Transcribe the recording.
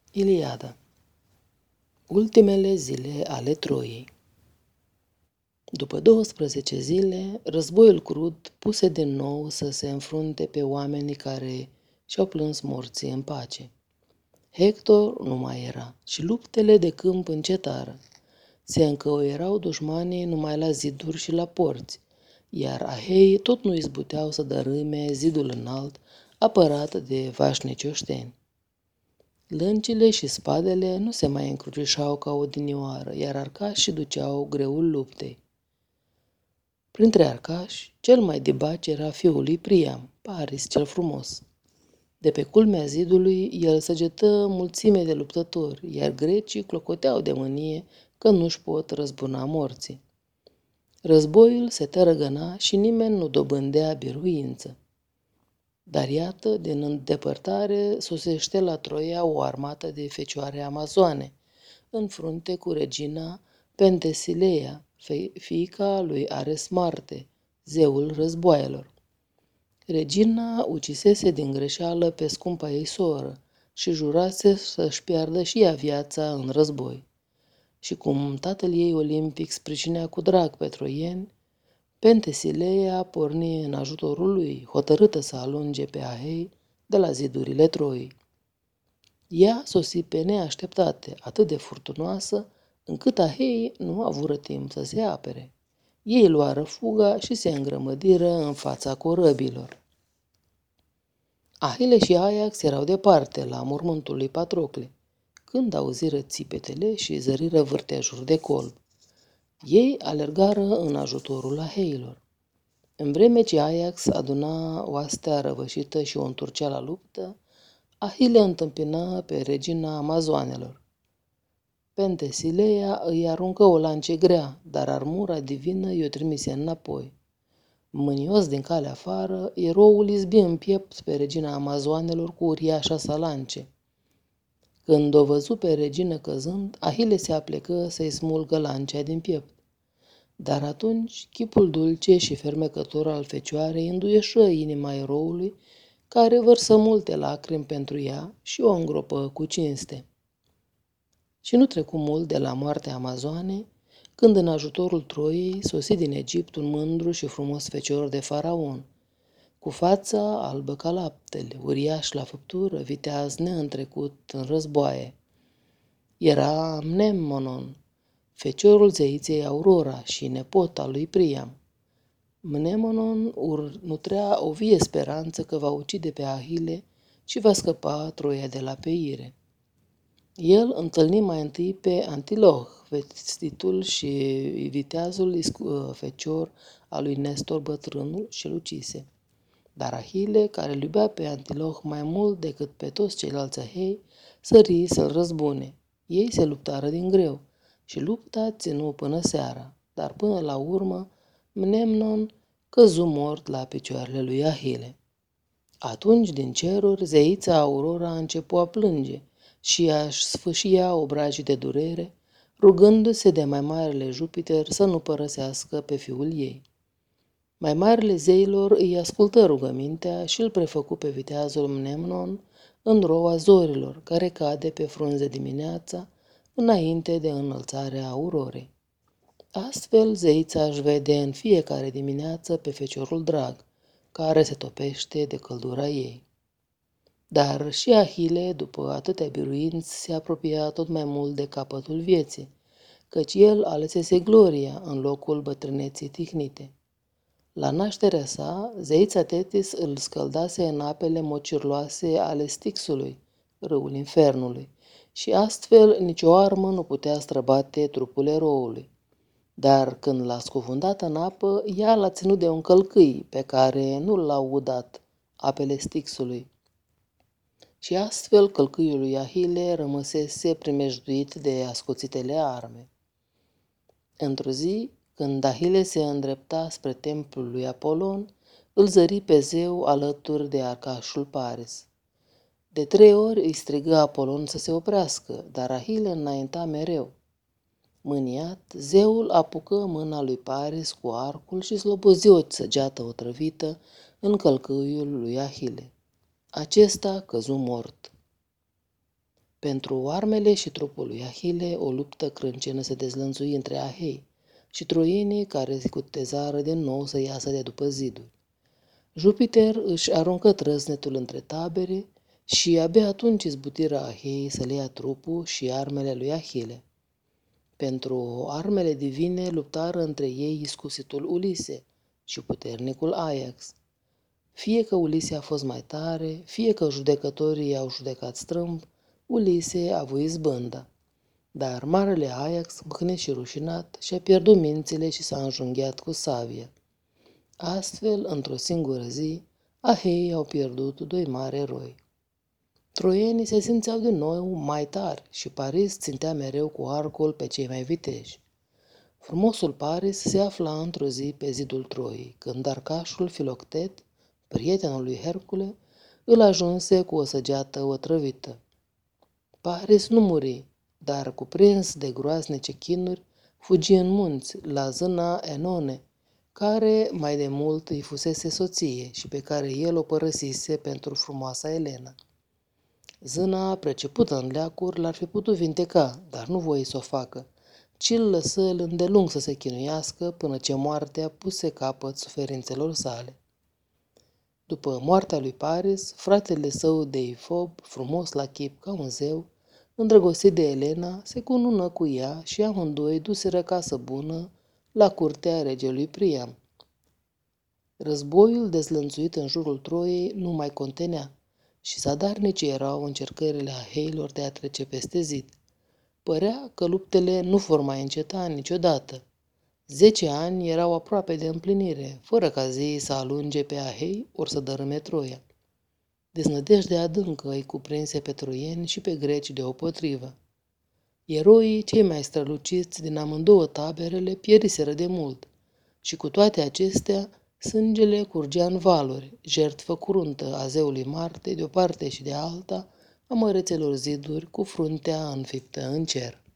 Iliada. Ultimele zile ale Troiei. După 12 zile, războiul crud puse din nou să se înfrunte pe oamenii care și-au plâns morții în pace. Hector nu mai era și luptele de câmp încetară. Se încăierau dușmanii numai la ziduri și la porți, iar ahei tot nu izbuteau să dărâme zidul înalt apărat de vașnici oșteni. Lâncile și spadele nu se mai încrucișau ca odinioară, iar arcașii duceau greul luptei. Printre arcași, cel mai dibaci era fiul lui Priam, Paris cel frumos. De pe culmea zidului, el săgetă mulțime de luptători, iar grecii clocoteau de mânie că nu-și pot răzbuna morții. Războiul se tărăgăna și nimeni nu dobândea biruință. Dar iată, din îndepărtare, sosește la Troia o armată de fecioare amazoane, în frunte cu regina Pentesileia, fiica lui Ares Marte, zeul războaielor. Regina ucisese din greșeală pe scumpa ei soră și jurase să-și piardă și ea viața în război. Și cum tatăl ei olimpic sprijinea cu drag pe troieni, Pentesileia porni în ajutorul lui, hotărâtă să alunge pe ahei de la zidurile Troii. Ea sosi pe neașteptate, atât de furtunoasă, încât ahei nu avură timp să se apere. Ei luară fuga și se îngrămădiră în fața corăbilor. Ahile și Ajax erau departe, la mormântul lui Patrocle, când auziră țipetele și zăriră vârtejuri de colb. Ei alergară în ajutorul aheilor. În vreme ce Ajax aduna oastea răvășită și o întorcea la luptă, Ahile întâmpina pe regina Amazoanelor. Pentesileia îi aruncă o lance grea, dar armura divină i-o trimise înapoi. Mânios din calea afară, eroul izbi în piept pe regina Amazoanelor cu uriașa sa lance. Când o văzu pe regină căzând, Ahile se aplecă să-i smulgă lancea din piept. Dar atunci chipul dulce și fermecător al fecioarei înduieșă inima eroului, care vărsă multe lacrimi pentru ea și o îngropă cu cinste. Și nu trecu mult de la moartea Amazoanei, când în ajutorul Troiei sosi din Egipt un mândru și frumos fecior de faraon, cu fața albă ca laptele, uriaș la făptură, viteaz neîntrecut în războaie. Era Mnemonon, feciorul zeiței Aurora și nepot al lui Priam. Mnemonon nutrea o vie speranță că va ucide pe Ahile și va scăpa Troia de la peire. El întâlni mai întâi pe Antiloh, vestitul și viteazul fecior al lui Nestor bătrânul și îl ucise. Dar Ahile, care îl iubea pe Antiloh mai mult decât pe toți ceilalți ahei, sări să-l răzbune. Ei se luptară din greu și lupta ținu până seara, dar până la urmă Mnemnon căzu mort la picioarele lui Ahile. Atunci, din ceruri, zeița Aurora începu a plânge și a-și sfâșia obrajii de durere, rugându-se de mai marele Jupiter să nu părăsească pe fiul ei. Mai marele zeilor îi ascultă rugămintea și îl prefăcu pe viteazul Mnemnon în roa zorilor, care cade pe frunze dimineața, înainte de înălțarea aurorei. Astfel, zeița își vede în fiecare dimineață pe feciorul drag, care se topește de căldura ei. Dar și Ahile, după atâtea biruinți, se apropia tot mai mult de capătul vieții, căci el alesese gloria în locul bătrâneții tihnite. La nașterea sa, zeița Tetis îl scăldase în apele mocirloase ale Stixului, râul infernului, și astfel nicio armă nu putea străbate trupul eroului. Dar când l-a scufundat în apă, ea l-a ținut de un călcâi pe care nu l-a udat, apele Stixului. Și astfel călcâiul lui Ahile rămăsese primejduit de ascuțitele arme. Într-o zi, când Ahile se îndrepta spre templul lui Apolon, îl zări pe zeu alături de arcașul Paris. De 3 ori îi strigă Apolon să se oprească, dar Ahile înainta mereu. Mâniat, zeul apucă mâna lui Paris cu arcul și slobozi o săgeată otrăvită în călcâiul lui Ahile. Acesta căzu mort. Pentru armele și trupul lui Ahile, o luptă crâncenă se dezlănțui între Ahei și troienii care se cutezară din nou să iasă de după ziduri. Jupiter își aruncă trăsnetul între tabere și abia atunci izbutiră Ahei să le ia trupul și armele lui Ahile. Pentru armele divine luptară între ei iscusitul Ulise și puternicul Ajax. Fie că Ulise a fost mai tare, fie că judecătorii au judecat strâmb, Ulise a avut izbânda. Dar marele Ajax, mâhnit și rușinat, și-a pierdut mințile și s-a înjunghiat cu sabia. Astfel, într-o singură zi, Ahei au pierdut doi mari eroi. Troienii se simțeau din nou mai tari și Paris țintea mereu cu arcul pe cei mai viteji. Frumosul Paris se afla într-o zi pe zidul Troiei, când arcașul Filoctet, prietenul lui Hercule, îl ajunse cu o săgeată otrăvită. Paris nu muri, dar cuprins de groaznice chinuri, fugi în munți, la zâna Enone, care mai de mult îi fusese soție și pe care el o părăsise pentru frumoasa Elena. Zâna, precepută în leacuri, l-ar fi putut vindeca, dar nu voie să o facă, ci îl lăsă îndelung să se chinuiască până ce moartea puse capăt suferințelor sale. După moartea lui Paris, fratele său Deifob, frumos la chip ca un zeu, îndrăgostit de Elena, se cunună cu ea și amândoi duseră casă bună la curtea regelui Priam. Războiul dezlănțuit în jurul Troiei nu mai contenea și zadarnice erau încercările Aheilor de a trece peste zid. Părea că luptele nu vor mai înceta niciodată. 10 ani erau aproape de împlinire, fără ca zeii să alunge pe Ahei ori să dărâme Troia. Deznădejde adâncă îi cuprinse pe troieni și pe greci deopotrivă. Eroii cei mai străluciți din amândouă taberele pieriseră de mult și cu toate acestea sângele curgea în valuri, jertfă curuntă a zeului Marte de o parte și de alta a mărețelor ziduri cu fruntea înfiptă în cer.